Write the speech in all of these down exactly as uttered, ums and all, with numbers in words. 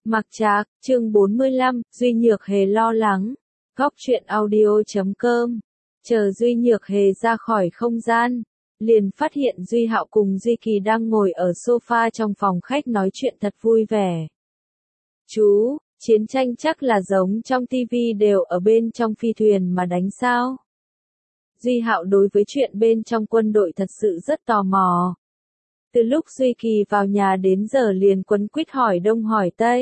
Mặc Trạc, chương bốn mươi lăm, Duy Nhược Hề lo lắng. Góc truyện audio chấm com. Chờ Duy Nhược Hề ra khỏi không gian, liền phát hiện Duy Hạo cùng Duy Kỳ đang ngồi ở sofa trong phòng khách nói chuyện thật vui vẻ. Chú, chiến tranh chắc là giống trong tivi đều ở bên trong phi thuyền mà đánh sao? Duy Hạo đối với chuyện bên trong quân đội thật sự rất tò mò. Từ lúc Duy Kỳ vào nhà đến giờ liền quấn quýt hỏi đông hỏi tây.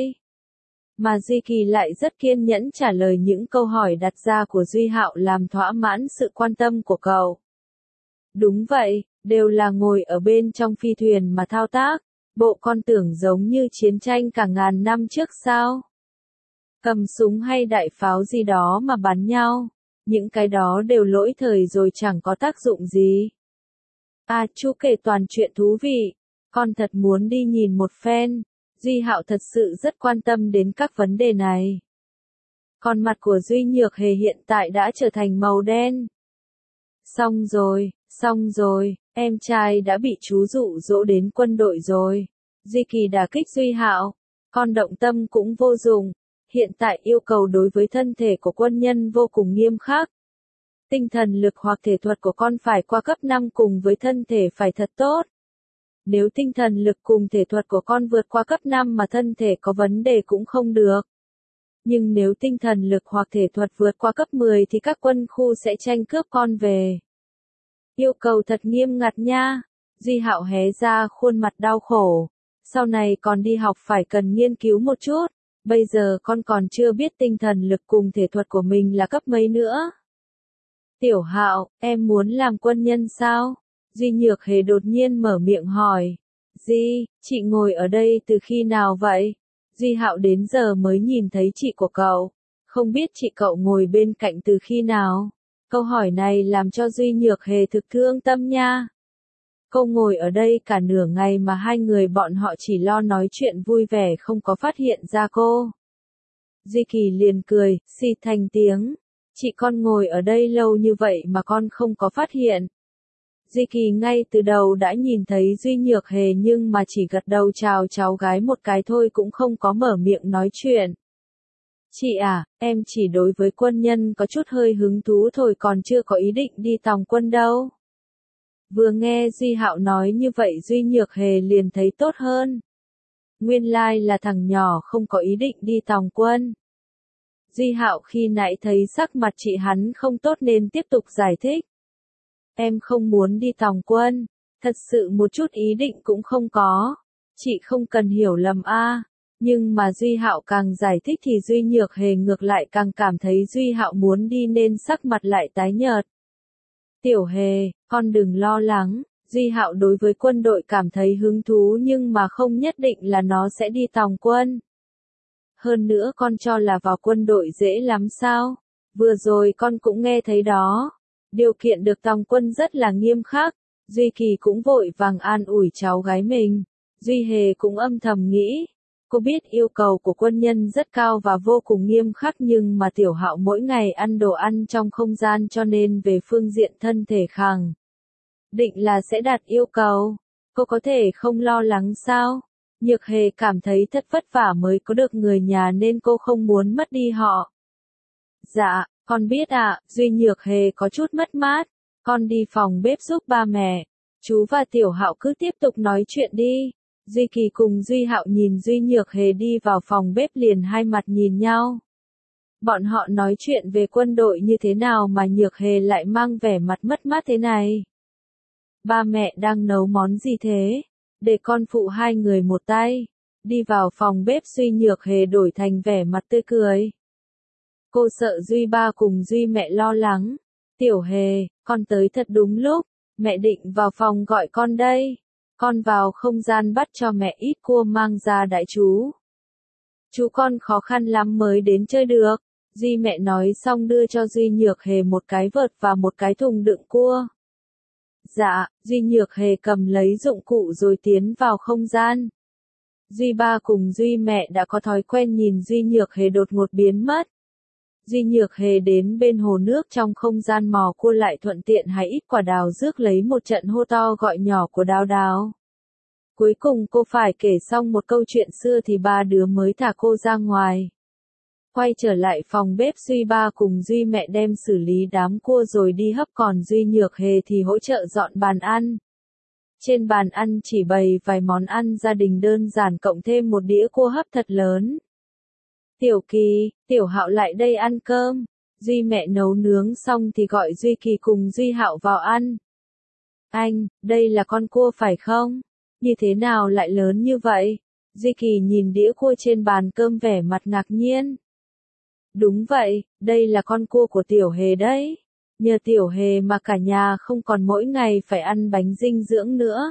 Mà Duy Kỳ lại rất kiên nhẫn trả lời những câu hỏi đặt ra của Duy Hạo làm thỏa mãn sự quan tâm của cậu. Đúng vậy, đều là ngồi ở bên trong phi thuyền mà thao tác, bộ con tưởng giống như chiến tranh cả ngàn năm trước sao? Cầm súng hay đại pháo gì đó mà bắn nhau, những cái đó đều lỗi thời rồi chẳng có tác dụng gì. À, chú kể toàn chuyện thú vị, con thật muốn đi nhìn một phen. Duy Hạo thật sự rất quan tâm đến các vấn đề này. Còn mặt của Duy Nhược Hề hiện tại đã trở thành màu đen. Xong rồi, xong rồi, em trai đã bị chú dụ dỗ đến quân đội rồi. Duy Kỳ đả kích Duy Hạo, con động tâm cũng vô dụng. Hiện tại yêu cầu đối với thân thể của quân nhân vô cùng nghiêm khắc. Tinh thần lực hoặc thể thuật của con phải qua cấp năm cùng với thân thể phải thật tốt. Nếu tinh thần lực cùng thể thuật của con vượt qua cấp năm mà thân thể có vấn đề cũng không được. Nhưng nếu tinh thần lực hoặc thể thuật vượt qua cấp mười thì các quân khu sẽ tranh cướp con về. Yêu cầu thật nghiêm ngặt nha. Duy Hạo hé ra khuôn mặt đau khổ. Sau này còn đi học phải cần nghiên cứu một chút. Bây giờ con còn chưa biết tinh thần lực cùng thể thuật của mình là cấp mấy nữa. Tiểu Hạo, em muốn làm quân nhân sao? Duy Nhược Hề đột nhiên mở miệng hỏi. Di, chị ngồi ở đây từ khi nào vậy? Duy Hạo đến giờ mới nhìn thấy chị của cậu. Không biết chị cậu ngồi bên cạnh từ khi nào? Câu hỏi này làm cho Duy Nhược Hề thực thương tâm nha. Cô ngồi ở đây cả nửa ngày mà hai người bọn họ chỉ lo nói chuyện vui vẻ không có phát hiện ra cô. Duy Kỳ liền cười, xì thành tiếng. Chị con ngồi ở đây lâu như vậy mà con không có phát hiện. Duy Kỳ ngay từ đầu đã nhìn thấy Duy Nhược Hề nhưng mà chỉ gật đầu chào cháu gái một cái thôi cũng không có mở miệng nói chuyện. Chị à, em chỉ đối với quân nhân có chút hơi hứng thú thôi còn chưa có ý định đi tòng quân đâu. Vừa nghe Duy Hạo nói như vậy Duy Nhược Hề liền thấy tốt hơn. Nguyên lai là thằng nhỏ không có ý định đi tòng quân. Duy Hạo khi nãy thấy sắc mặt chị hắn không tốt nên tiếp tục giải thích. Em không muốn đi tòng quân, thật sự một chút ý định cũng không có. Chị không cần hiểu lầm a. Nhưng mà Duy Hạo càng giải thích thì Duy Nhược Hề ngược lại càng cảm thấy Duy Hạo muốn đi nên sắc mặt lại tái nhợt. Tiểu Hề, con đừng lo lắng, Duy Hạo đối với quân đội cảm thấy hứng thú nhưng mà không nhất định là nó sẽ đi tòng quân. Hơn nữa con cho là vào quân đội dễ lắm sao? Vừa rồi con cũng nghe thấy đó. Điều kiện được tòng quân rất là nghiêm khắc. Duy Kỳ cũng vội vàng an ủi cháu gái mình. Duy Hề cũng âm thầm nghĩ. Cô biết yêu cầu của quân nhân rất cao và vô cùng nghiêm khắc nhưng mà Tiểu Hạo mỗi ngày ăn đồ ăn trong không gian cho nên về phương diện thân thể khẳng định là sẽ đạt yêu cầu. Cô có thể không lo lắng sao? Nhược Hề cảm thấy thật vất vả mới có được người nhà nên cô không muốn mất đi họ. Dạ, con biết ạ, à, Duy Nhược Hề có chút mất mát. Con đi phòng bếp giúp ba mẹ. Chú và Tiểu Hạo cứ tiếp tục nói chuyện đi. Duy Kỳ cùng Duy Hạo nhìn Duy Nhược Hề đi vào phòng bếp liền hai mặt nhìn nhau. Bọn họ nói chuyện về quân đội như thế nào mà Nhược Hề lại mang vẻ mặt mất mát thế này. Ba mẹ đang nấu món gì thế? Để con phụ hai người một tay. Đi vào phòng bếp Duy Nhược Hề đổi thành vẻ mặt tươi cười. Cô sợ Duy ba cùng Duy mẹ lo lắng. Tiểu Hề, con tới thật đúng lúc. Mẹ định vào phòng gọi con đây. Con vào không gian bắt cho mẹ ít cua mang ra đại chú. Chú con khó khăn lắm mới đến chơi được. Duy mẹ nói xong đưa cho Duy Nhược Hề một cái vợt và một cái thùng đựng cua. Dạ, Duy Nhược Hề cầm lấy dụng cụ rồi tiến vào không gian. Duy ba cùng Duy mẹ đã có thói quen nhìn Duy Nhược Hề đột ngột biến mất. Duy Nhược Hề đến bên hồ nước trong không gian mò cua lại thuận tiện hái ít quả đào rước lấy một trận hô to gọi nhỏ của Đào Đào. Cuối cùng cô phải kể xong một câu chuyện xưa thì ba đứa mới thả cô ra ngoài. Quay trở lại phòng bếp, Duy ba cùng Duy mẹ đem xử lý đám cua rồi đi hấp, còn Duy Nhược Hề thì hỗ trợ dọn bàn ăn. Trên bàn ăn chỉ bày vài món ăn gia đình đơn giản cộng thêm một đĩa cua hấp thật lớn. Tiểu Kỳ, Tiểu Hạo lại đây ăn cơm. Duy mẹ nấu nướng xong thì gọi Duy Kỳ cùng Duy Hạo vào ăn. Anh, đây là con cua phải không? Như thế nào lại lớn như vậy? Duy Kỳ nhìn đĩa cua trên bàn cơm vẻ mặt ngạc nhiên. Đúng vậy, đây là con cua của Tiểu Hề đấy. Nhờ Tiểu Hề mà cả nhà không còn mỗi ngày phải ăn bánh dinh dưỡng nữa.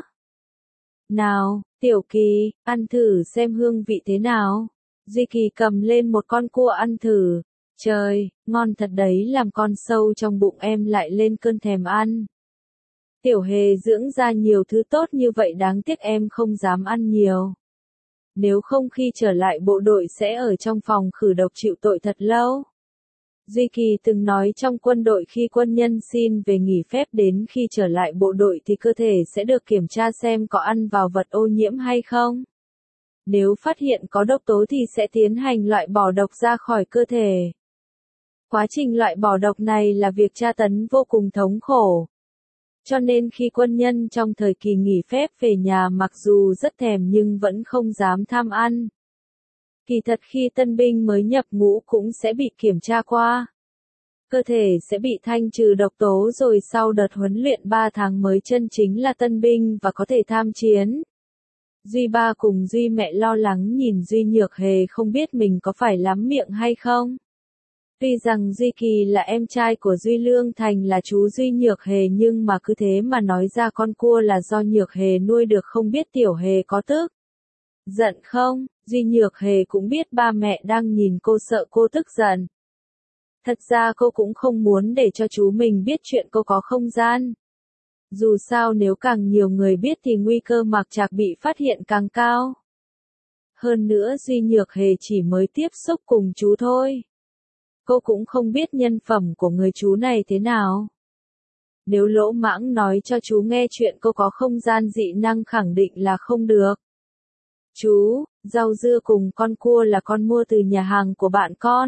Nào, Tiểu Kỳ, ăn thử xem hương vị thế nào. Duy Kỳ cầm lên một con cua ăn thử. Trời, ngon thật đấy, làm con sâu trong bụng em lại lên cơn thèm ăn. Tiểu Hề dưỡng ra nhiều thứ tốt như vậy, đáng tiếc em không dám ăn nhiều. Nếu không khi trở lại bộ đội sẽ ở trong phòng khử độc chịu tội thật lâu. Duy Kỳ từng nói trong quân đội khi quân nhân xin về nghỉ phép đến khi trở lại bộ đội thì cơ thể sẽ được kiểm tra xem có ăn vào vật ô nhiễm hay không. Nếu phát hiện có độc tố thì sẽ tiến hành loại bỏ độc ra khỏi cơ thể. Quá trình loại bỏ độc này là việc tra tấn vô cùng thống khổ. Cho nên khi quân nhân trong thời kỳ nghỉ phép về nhà mặc dù rất thèm nhưng vẫn không dám tham ăn. Kỳ thật khi tân binh mới nhập ngũ cũng sẽ bị kiểm tra qua. Cơ thể sẽ bị thanh trừ độc tố rồi sau đợt huấn luyện ba tháng mới chân chính là tân binh và có thể tham chiến. Duy ba cùng Duy mẹ lo lắng nhìn Duy Nhược Hề không biết mình có phải lắm miệng hay không. Tuy rằng Duy Kỳ là em trai của Duy Lương Thành là chú Duy Nhược Hề nhưng mà cứ thế mà nói ra con cua là do Nhược Hề nuôi được, không biết Tiểu Hề có tức giận không. Duy Nhược Hề cũng biết ba mẹ đang nhìn cô sợ cô tức giận. Thật ra cô cũng không muốn để cho chú mình biết chuyện cô có không gian. Dù sao nếu càng nhiều người biết thì nguy cơ Mạc Trạc bị phát hiện càng cao. Hơn nữa Duy Nhược Hề chỉ mới tiếp xúc cùng chú thôi. Cô cũng không biết nhân phẩm của người chú này thế nào. Nếu lỗ mãng nói cho chú nghe chuyện cô có không gian dị năng khẳng định là không được. Chú, rau dưa cùng con cua là con mua từ nhà hàng của bạn con.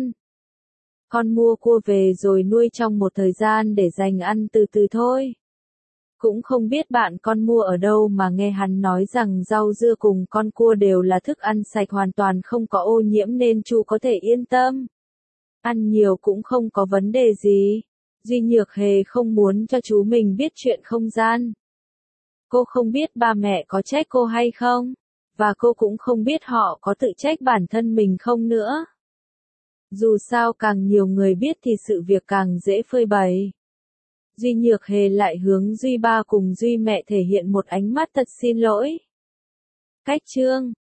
Con mua cua về rồi nuôi trong một thời gian để dành ăn từ từ thôi. Cũng không biết bạn con mua ở đâu mà nghe hắn nói rằng rau dưa cùng con cua đều là thức ăn sạch hoàn toàn không có ô nhiễm nên chú có thể yên tâm. Ăn nhiều cũng không có vấn đề gì. Duy Nhược Hề không muốn cho chú mình biết chuyện không gian. Cô không biết ba mẹ có trách cô hay không, và cô cũng không biết họ có tự trách bản thân mình không nữa. Dù sao càng nhiều người biết thì sự việc càng dễ phơi bày. Duy Nhược Hề lại hướng Duy ba cùng Duy mẹ thể hiện một ánh mắt thật xin lỗi. Cách chương